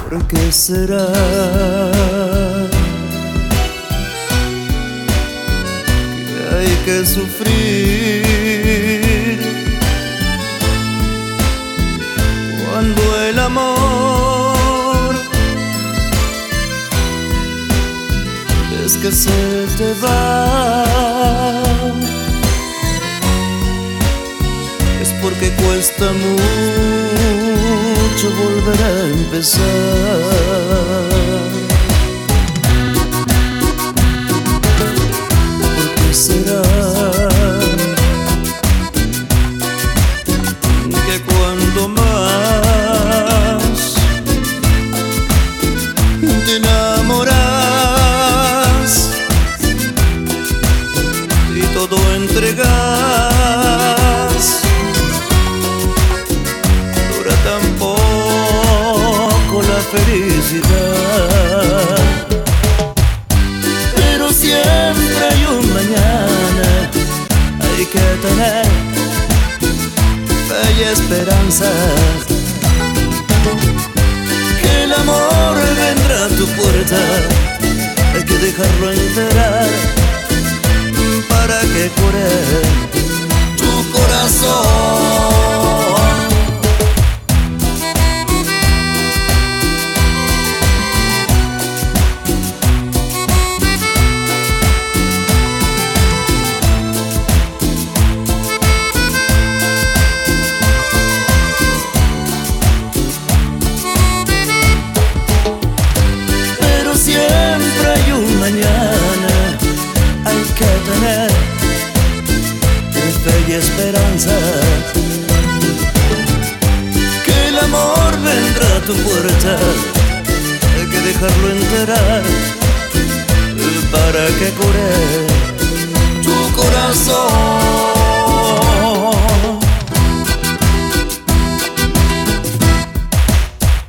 ¿Por qué será que hay que sufrir cuando el amor es que se te va? Es porque cuesta mucho volver a empezar. ¿Por qué será que cuando más te enamoras y todo entregas, dura tan poco la felicidad? Pero siempre hay un mañana, hay que tener fe y esperanza, que el amor vendrá a tu puerta, hay que dejarlo entrar para que cure tu corazón. Siempre hay un mañana, hay que tener fe y esperanza, que el amor vendrá a tu puerta, hay que dejarlo entrar para que cure